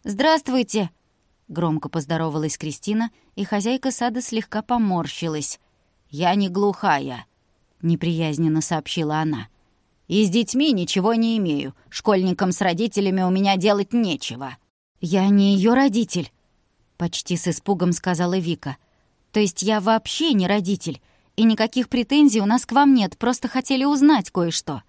«Здравствуйте!» — громко поздоровалась Кристина, и хозяйка сада слегка поморщилась. «Я не глухая», — неприязненно сообщила она. «И с детьми ничего не имею. Школьникам с родителями у меня делать нечего». «Я не ее родитель», — почти с испугом сказала Вика. «То есть я вообще не родитель, и никаких претензий у нас к вам нет, просто хотели узнать кое-что».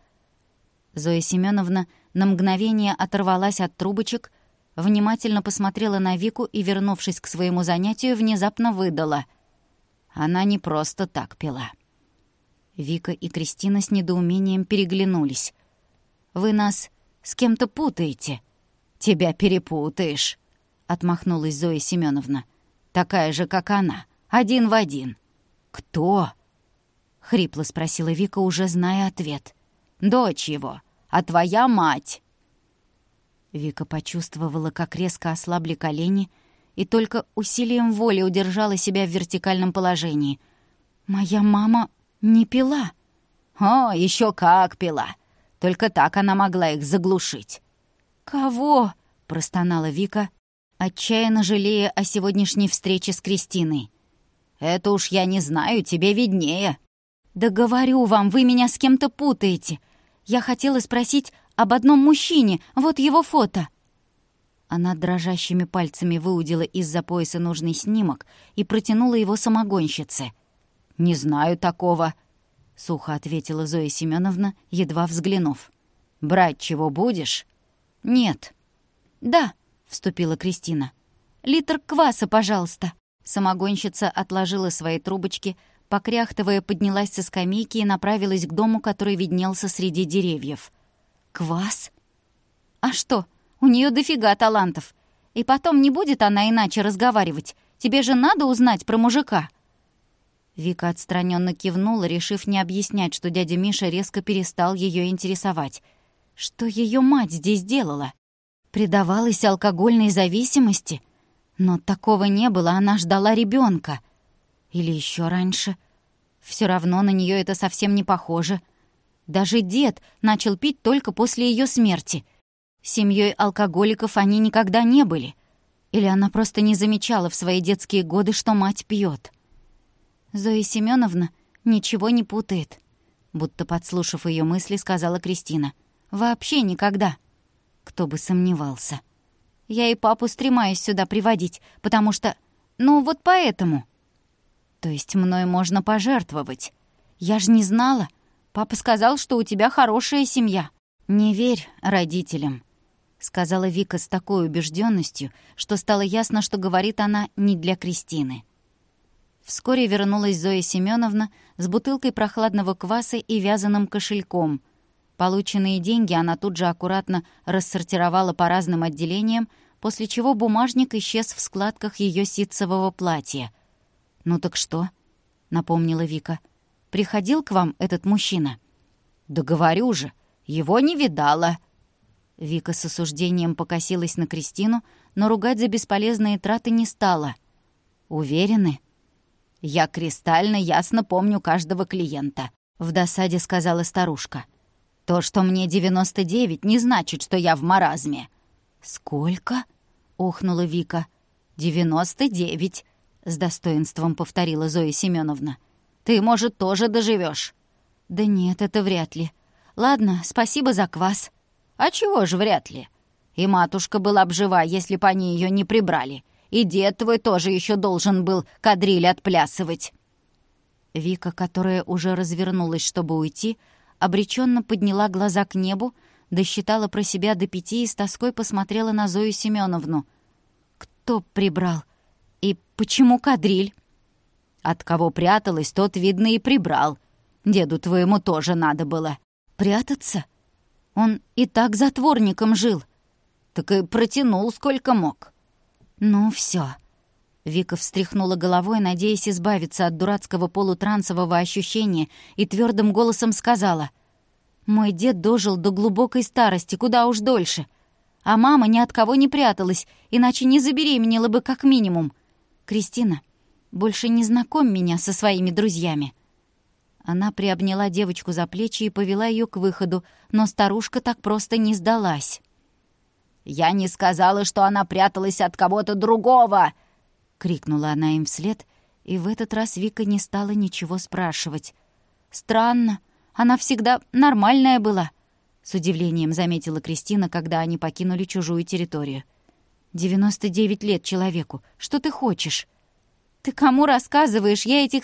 Зоя Семеновна на мгновение оторвалась от трубочек, внимательно посмотрела на Вику и, вернувшись к своему занятию, внезапно выдала. Она не просто так пила. Вика и Кристина с недоумением переглянулись. «Вы нас с кем-то путаете». «Тебя перепутаешь», — отмахнулась Зоя Семеновна. «Такая же, как она, один в один». «Кто?» — хрипло спросила Вика, уже зная ответ. «Дочь его, а твоя мать». Вика почувствовала, как резко ослабли колени, и только усилием воли удержала себя в вертикальном положении. «Моя мама не пила». «О, еще как пила! Только так она могла их заглушить». «Кого?» — простонала Вика, отчаянно жалея о сегодняшней встрече с Кристиной. «Это уж я не знаю, тебе виднее». «Да говорю вам, вы меня с кем-то путаете. Я хотела спросить об одном мужчине, вот его фото». Она дрожащими пальцами выудила из-за пояса нужный снимок и протянула его самогонщице. «Не знаю такого», — сухо ответила Зоя Семеновна, едва взглянув. «Брать чего будешь?» «Нет». «Да», — вступила Кристина. «Литр кваса, пожалуйста». Самогонщица отложила свои трубочки, покряхтывая, поднялась со скамейки и направилась к дому, который виднелся среди деревьев. «Квас? А что, у нее дофига талантов. И потом не будет она иначе разговаривать. Тебе же надо узнать про мужика». Вика отстраненно кивнула, решив не объяснять, что дядя Миша резко перестал ее интересовать. Что ее мать здесь делала? Предавалась алкогольной зависимости? Но такого не было, она ждала ребенка. Или еще раньше. Все равно на нее это совсем не похоже. Даже дед начал пить только после ее смерти. Семьей алкоголиков они никогда не были. Или она просто не замечала в свои детские годы, что мать пьет. Зоя Семеновна ничего не путает. Будто подслушав ее мысли, сказала Кристина. Вообще никогда. Кто бы сомневался. Я и папу стремаюсь сюда приводить, потому что... Ну, вот поэтому. То есть мной можно пожертвовать. Я же не знала. Папа сказал, что у тебя хорошая семья. Не верь родителям, сказала Вика с такой убежденностью, что стало ясно, что говорит она не для Кристины. Вскоре вернулась Зоя Семеновна с бутылкой прохладного кваса и вязаным кошельком. Полученные деньги она тут же аккуратно рассортировала по разным отделениям, после чего бумажник исчез в складках ее ситцевого платья. «Ну так что?» — напомнила Вика. «Приходил к вам этот мужчина?» «Да говорю же, его не видала». Вика с осуждением покосилась на Кристину, но ругать за бесполезные траты не стала. «Уверены?» «Я кристально ясно помню каждого клиента», — в досаде сказала старушка. «То, что мне 99, не значит, что я в маразме». «Сколько?» — охнула Вика. 99, с достоинством повторила Зоя Семеновна. «Ты, может, тоже доживешь? «Да нет, это вряд ли. Ладно, спасибо за квас». «А чего ж вряд ли? И матушка была б жива, если б они ее не прибрали. И дед твой тоже еще должен был кадриль отплясывать». Вика, которая уже развернулась, чтобы уйти, обреченно подняла глаза к небу, досчитала про себя до 5 и с тоской посмотрела на Зою Семеновну. «Кто прибрал? И почему кадриль?» «От кого пряталась, тот, видно, и прибрал. Деду твоему тоже надо было». «Прятаться? Он и так затворником жил». «Так и протянул сколько мог». «Ну все. Вика встряхнула головой, надеясь избавиться от дурацкого полутрансового ощущения, и твердым голосом сказала: «Мой дед дожил до глубокой старости, куда уж дольше. А мама ни от кого не пряталась, иначе не забеременела бы как минимум. Кристина, больше не знакомь меня со своими друзьями». Она приобняла девочку за плечи и повела ее к выходу, но старушка так просто не сдалась. «Я не сказала, что она пряталась от кого-то другого!» — крикнула она им вслед, и в этот раз Вика не стала ничего спрашивать. «Странно, она всегда нормальная была», — с удивлением заметила Кристина, когда они покинули чужую территорию. 99 лет человеку. Что ты хочешь?» «Ты кому рассказываешь? Я этих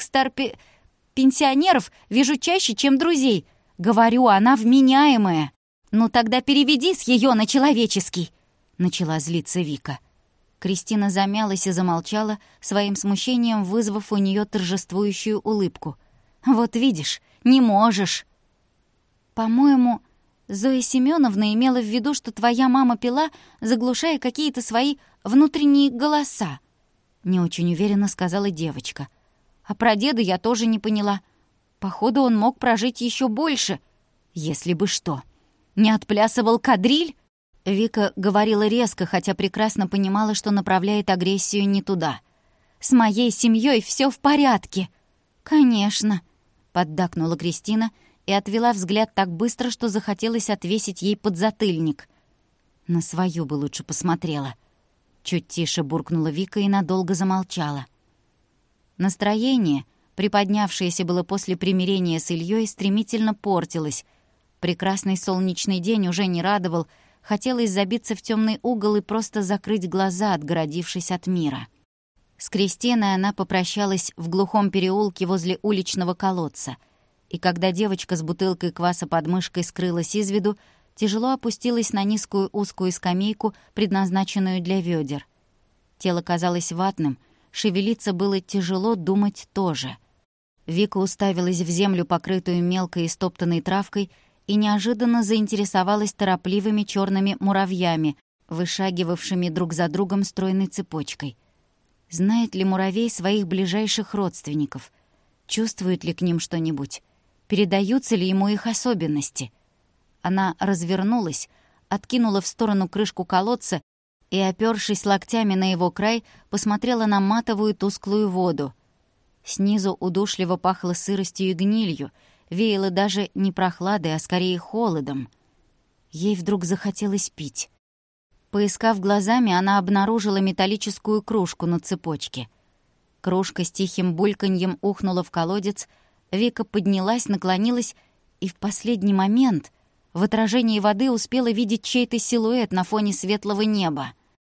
пенсионеров вижу чаще, чем друзей. Говорю, она вменяемая». «Ну тогда переведи с её на человеческий», — начала злиться Вика. Кристина замялась и замолчала, своим смущением вызвав у неё торжествующую улыбку. «Вот видишь, не можешь». «По-моему, Зоя Семёновна имела в виду, что твоя мама пила, заглушая какие-то свои внутренние голоса», — не очень уверенно сказала девочка. «А про деда я тоже не поняла. Походу, он мог прожить ещё больше. Если бы что. Не отплясывал кадриль?» Вика говорила резко, хотя прекрасно понимала, что направляет агрессию не туда. «С моей семьёй всё в порядке». «Конечно», — поддакнула Кристина и отвела взгляд так быстро, что захотелось отвесить ей подзатыльник. «На свою бы лучше посмотрела». Чуть тише буркнула Вика и надолго замолчала. Настроение, приподнявшееся было после примирения с Ильей, стремительно портилось. Прекрасный солнечный день уже не радовал, хотелось забиться в темный угол и просто закрыть глаза, отгородившись от мира. С Кристиной она попрощалась в глухом переулке возле уличного колодца, и когда девочка с бутылкой кваса под мышкой скрылась из виду, тяжело опустилась на низкую узкую скамейку, предназначенную для ведер. Тело казалось ватным, шевелиться было тяжело, думать тоже. Вика уставилась в землю, покрытую мелкой и стоптанной травкой, и неожиданно заинтересовалась торопливыми черными муравьями, вышагивавшими друг за другом стройной цепочкой. Знает ли муравей своих ближайших родственников? Чувствует ли к ним что-нибудь? Передаются ли ему их особенности? Она развернулась, откинула в сторону крышку колодца и, опёршись локтями на его край, посмотрела на матовую тусклую воду. Снизу удушливо пахло сыростью и гнилью, веяло даже не прохладой, а скорее холодом. Ей вдруг захотелось пить. Поискав глазами, она обнаружила металлическую кружку на цепочке. Кружка с тихим бульканьем ухнула в колодец, Вика поднялась, наклонилась и в последний момент в отражении воды успела видеть чей-то силуэт на фоне светлого неба.